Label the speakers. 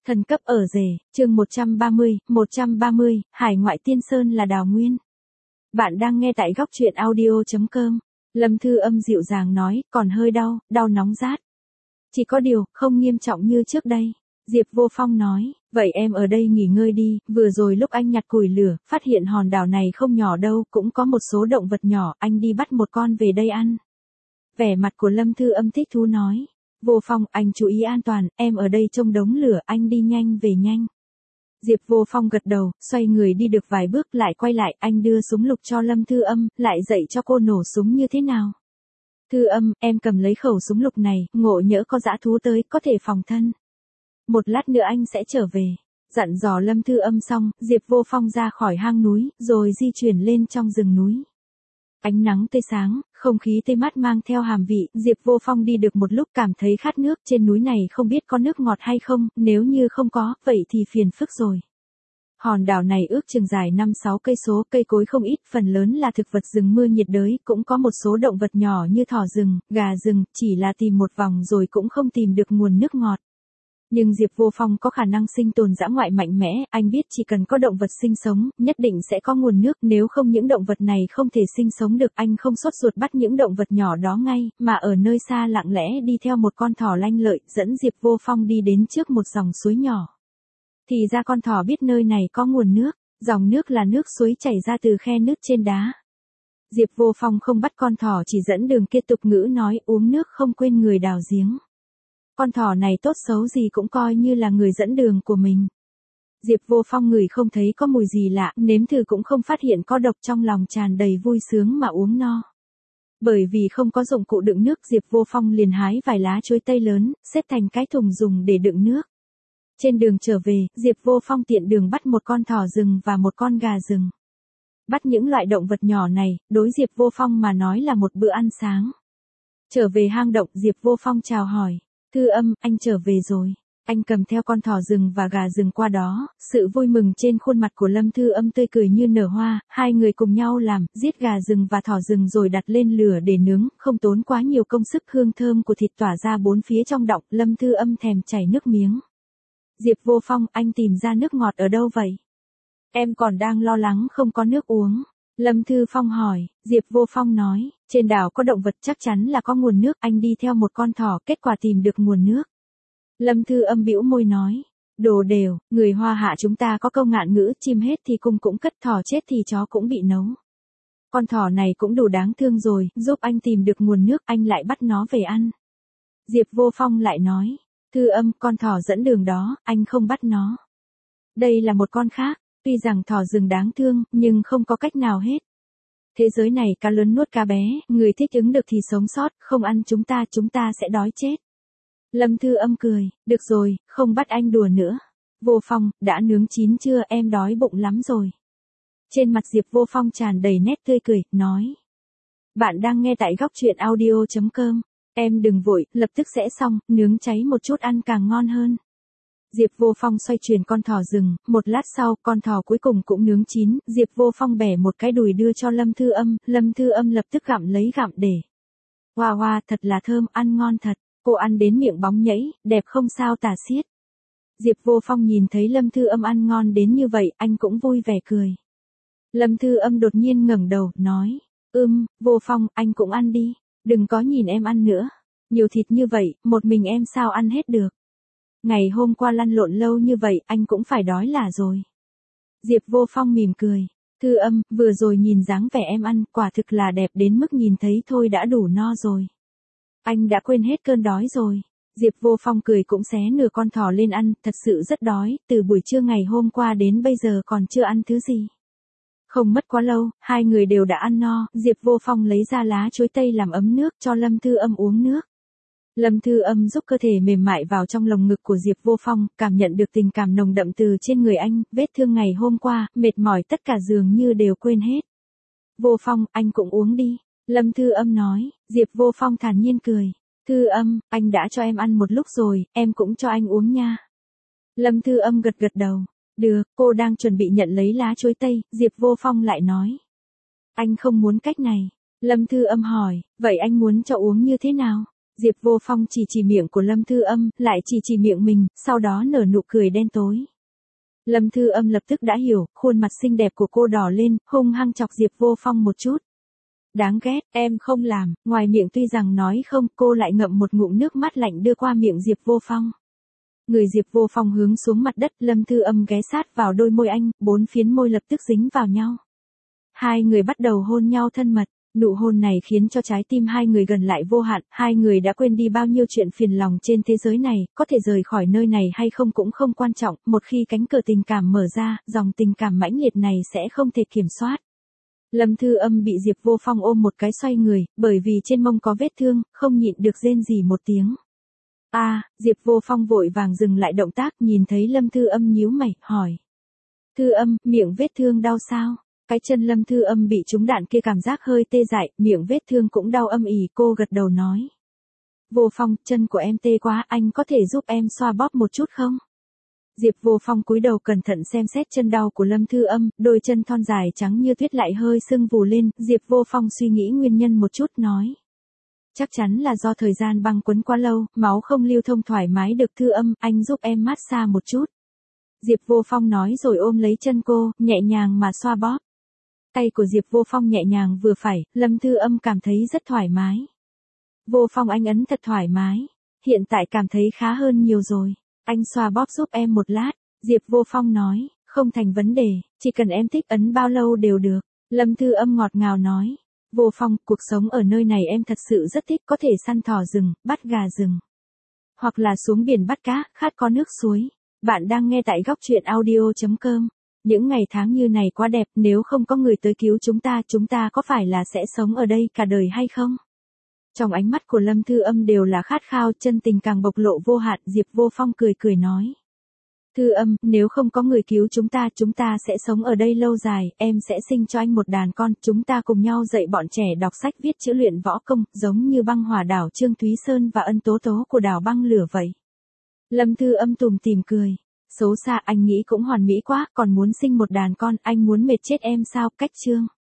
Speaker 1: Thần cấp ở rể, chương 130, Hải ngoại tiên sơn là đào nguyên. Bạn đang nghe tại góc truyện audio.com. Lâm Thư Âm dịu dàng nói, còn hơi đau, đau nóng rát. Chỉ có điều, không nghiêm trọng như trước đây. Diệp Vô Phong nói, vậy em ở đây nghỉ ngơi đi, vừa rồi lúc anh nhặt củi lửa, phát hiện hòn đảo này không nhỏ đâu, cũng có một số động vật nhỏ, anh đi bắt một con về đây ăn. Vẻ mặt của Lâm Thư Âm thích thú nói. Vô Phong, anh chú ý an toàn, em ở đây trông đống lửa, anh đi nhanh về nhanh. Diệp Vô Phong gật đầu, xoay người đi được vài bước lại quay lại, anh đưa súng lục cho Lâm Thư Âm, lại dạy cho cô nổ súng như thế nào. Thư Âm, em cầm lấy khẩu súng lục này, ngộ nhỡ có dã thú tới, có thể phòng thân. Một lát nữa anh sẽ trở về. Dặn dò Lâm Thư Âm xong, Diệp Vô Phong ra khỏi hang núi, rồi di chuyển lên trong rừng núi. Ánh nắng tươi sáng, không khí tươi mát mang theo hàm vị, Diệp Vô Phong đi được một lúc cảm thấy khát nước, trên núi này không biết có nước ngọt hay không, nếu như không có, vậy thì phiền phức rồi. Hòn đảo này ước chừng dài 5-6 cây số, cây cối không ít, phần lớn là thực vật rừng mưa nhiệt đới, cũng có một số động vật nhỏ như thỏ rừng, gà rừng, chỉ là tìm một vòng rồi cũng không tìm được nguồn nước ngọt. Nhưng Diệp Vô Phong có khả năng sinh tồn dã ngoại mạnh mẽ, anh biết chỉ cần có động vật sinh sống, nhất định sẽ có nguồn nước, nếu không những động vật này không thể sinh sống được, anh không sốt ruột bắt những động vật nhỏ đó ngay, mà ở nơi xa lặng lẽ đi theo một con thỏ lanh lợi, dẫn Diệp Vô Phong đi đến trước một dòng suối nhỏ. Thì ra con thỏ biết nơi này có nguồn nước, dòng nước là nước suối chảy ra từ khe nứt trên đá. Diệp Vô Phong không bắt con thỏ, chỉ dẫn đường kia tục ngữ nói uống nước không quên người đào giếng. Con thỏ này tốt xấu gì cũng coi như là người dẫn đường của mình. Diệp Vô Phong ngửi không thấy có mùi gì lạ, nếm thử cũng không phát hiện có độc, trong lòng tràn đầy vui sướng mà uống no. Bởi vì không có dụng cụ đựng nước, Diệp Vô Phong liền hái vài lá chuối tây lớn, xếp thành cái thùng dùng để đựng nước. Trên đường trở về, Diệp Vô Phong tiện đường bắt một con thỏ rừng và một con gà rừng. Bắt những loại động vật nhỏ này, đối Diệp Vô Phong mà nói là một bữa ăn sáng. Trở về hang động, Diệp Vô Phong chào hỏi. Thư Âm, anh trở về rồi. Anh cầm theo con thỏ rừng và gà rừng qua đó, sự vui mừng trên khuôn mặt của Lâm Thư Âm tươi cười như nở hoa, hai người cùng nhau làm, giết gà rừng và thỏ rừng rồi đặt lên lửa để nướng, không tốn quá nhiều công sức, hương thơm của thịt tỏa ra bốn phía trong động, Lâm Thư Âm thèm chảy nước miếng. Diệp Vô Phong, anh tìm ra nước ngọt ở đâu vậy? Em còn đang lo lắng không có nước uống. Lâm Thư Phong hỏi, Diệp Vô Phong nói, trên đảo có động vật chắc chắn là có nguồn nước, anh đi theo một con thỏ, kết quả tìm được nguồn nước. Lâm Thư Âm bĩu môi nói, đồ đều, người Hoa Hạ chúng ta có câu ngạn ngữ, chim hết thì cung cũng cất, thỏ chết thì chó cũng bị nấu. Con thỏ này cũng đủ đáng thương rồi, giúp anh tìm được nguồn nước, anh lại bắt nó về ăn. Diệp Vô Phong lại nói, Thư Âm, con thỏ dẫn đường đó, anh không bắt nó. Đây là một con khác. Tuy rằng thỏ rừng đáng thương, nhưng không có cách nào hết. Thế giới này cá lớn nuốt cá bé, người thích ứng được thì sống sót, không ăn chúng ta sẽ đói chết. Lâm Thư Âm cười, được rồi, không bắt anh đùa nữa. Vô Phong, đã nướng chín chưa, em đói bụng lắm rồi. Trên mặt Diệp Vô Phong tràn đầy nét tươi cười, nói. Bạn đang nghe tại góc truyện audio.com, em đừng vội, lập tức sẽ xong, nướng cháy một chút ăn càng ngon hơn. Diệp Vô Phong xoay chuyển con thỏ rừng, một lát sau, con thỏ cuối cùng cũng nướng chín, Diệp Vô Phong bẻ một cái đùi đưa cho Lâm Thư Âm, Lâm Thư Âm lập tức gặm lấy gặm để. Hoa hoa, thật là thơm, ăn ngon thật, cô ăn đến miệng bóng nhảy, đẹp không sao tả xiết. Diệp Vô Phong nhìn thấy Lâm Thư Âm ăn ngon đến như vậy, anh cũng vui vẻ cười. Lâm Thư Âm đột nhiên ngẩng đầu, nói, Vô Phong, anh cũng ăn đi, đừng có nhìn em ăn nữa, nhiều thịt như vậy, một mình em sao ăn hết được. Ngày hôm qua lăn lộn lâu như vậy, anh cũng phải đói là rồi. Diệp Vô Phong mỉm cười. Thư Âm, vừa rồi nhìn dáng vẻ em ăn, quả thực là đẹp đến mức nhìn thấy thôi đã đủ no rồi. Anh đã quên hết cơn đói rồi. Diệp Vô Phong cười cũng xé nửa con thỏ lên ăn, thật sự rất đói, từ buổi trưa ngày hôm qua đến bây giờ còn chưa ăn thứ gì. Không mất quá lâu, hai người đều đã ăn no, Diệp Vô Phong lấy ra lá chuối tây làm ấm nước cho Lâm Thư Âm uống nước. Lâm Thư Âm giúp cơ thể mềm mại vào trong lồng ngực của Diệp Vô Phong, cảm nhận được tình cảm nồng đậm từ trên người anh, vết thương ngày hôm qua, mệt mỏi tất cả dường như đều quên hết. Vô Phong, anh cũng uống đi. Lâm Thư Âm nói, Diệp Vô Phong thản nhiên cười. Thư Âm, anh đã cho em ăn một lúc rồi, em cũng cho anh uống nha. Lâm Thư Âm gật gật đầu. Được, cô đang chuẩn bị nhận lấy lá chuối tây, Diệp Vô Phong lại nói. Anh không muốn cách này. Lâm Thư Âm hỏi, vậy anh muốn cho uống như thế nào? Diệp Vô Phong chỉ chỉ miệng của Lâm Thư Âm, lại chỉ chỉ miệng mình, sau đó nở nụ cười đen tối. Lâm Thư Âm lập tức đã hiểu, khuôn mặt xinh đẹp của cô đỏ lên, hung hăng chọc Diệp Vô Phong một chút. Đáng ghét, em không làm, ngoài miệng tuy rằng nói không, cô lại ngậm một ngụm nước mắt lạnh đưa qua miệng Diệp Vô Phong. Người Diệp Vô Phong hướng xuống mặt đất, Lâm Thư Âm ghé sát vào đôi môi anh, 4 phiến môi lập tức dính vào nhau. Hai người bắt đầu hôn nhau thân mật, nụ hôn này khiến cho trái tim hai người gần lại vô hạn, hai người đã quên đi bao nhiêu chuyện phiền lòng trên thế giới này, có thể rời khỏi nơi này hay không cũng không quan trọng, một khi cánh cửa tình cảm mở ra, dòng tình cảm mãnh liệt này sẽ không thể kiểm soát. Lâm Thư Âm bị Diệp Vô Phong ôm một cái xoay người, bởi vì trên mông có vết thương, không nhịn được rên rỉ một tiếng. Diệp Vô Phong vội vàng dừng lại động tác, nhìn thấy Lâm Thư Âm nhíu mày, hỏi. Thư Âm, miệng vết thương đau sao? Cái chân Lâm Thư Âm bị trúng đạn kia cảm giác hơi tê dại, miệng vết thương cũng đau âm ỉ, cô gật đầu nói. Vô Phong, chân của em tê quá, anh có thể giúp em xoa bóp một chút không? Diệp Vô Phong cúi đầu cẩn thận xem xét chân đau của Lâm Thư Âm, đôi chân thon dài trắng như tuyết lại hơi sưng vù lên, Diệp Vô Phong suy nghĩ nguyên nhân một chút nói. Chắc chắn là do thời gian băng quấn quá lâu, máu không lưu thông thoải mái được. Thư Âm, anh giúp em massage một chút. Diệp Vô Phong nói rồi ôm lấy chân cô, nhẹ nhàng mà xoa bóp. Tay của Diệp Vô Phong nhẹ nhàng vừa phải, Lâm Thư Âm cảm thấy rất thoải mái. Vô Phong anh ấn thật thoải mái. Hiện tại cảm thấy khá hơn nhiều rồi. Anh xoa bóp giúp em một lát. Diệp Vô Phong nói, không thành vấn đề, chỉ cần em thích ấn bao lâu đều được. Lâm Thư Âm ngọt ngào nói. Vô Phong, cuộc sống ở nơi này em thật sự rất thích, có thể săn thỏ rừng, bắt gà rừng. Hoặc là xuống biển bắt cá, khát có nước suối. Bạn đang nghe tại góc truyện audio.com. Những ngày tháng như này quá đẹp, nếu không có người tới cứu chúng ta có phải là sẽ sống ở đây cả đời hay không? Trong ánh mắt của Lâm Thư Âm đều là khát khao, chân tình càng bộc lộ vô hạn. Diệp Vô Phong cười cười nói. Thư Âm, nếu không có người cứu chúng ta sẽ sống ở đây lâu dài, em sẽ sinh cho anh một đàn con, chúng ta cùng nhau dạy bọn trẻ đọc sách viết chữ luyện võ công, giống như Băng Hỏa Đảo Trương Thúy Sơn và Ân Tố Tố của đảo Băng Lửa vậy. Lâm Thư Âm tủm tỉm cười. Xấu xa, anh nghĩ cũng hoàn mỹ quá, còn muốn sinh một đàn con, anh muốn mệt chết em sao? Cách chương.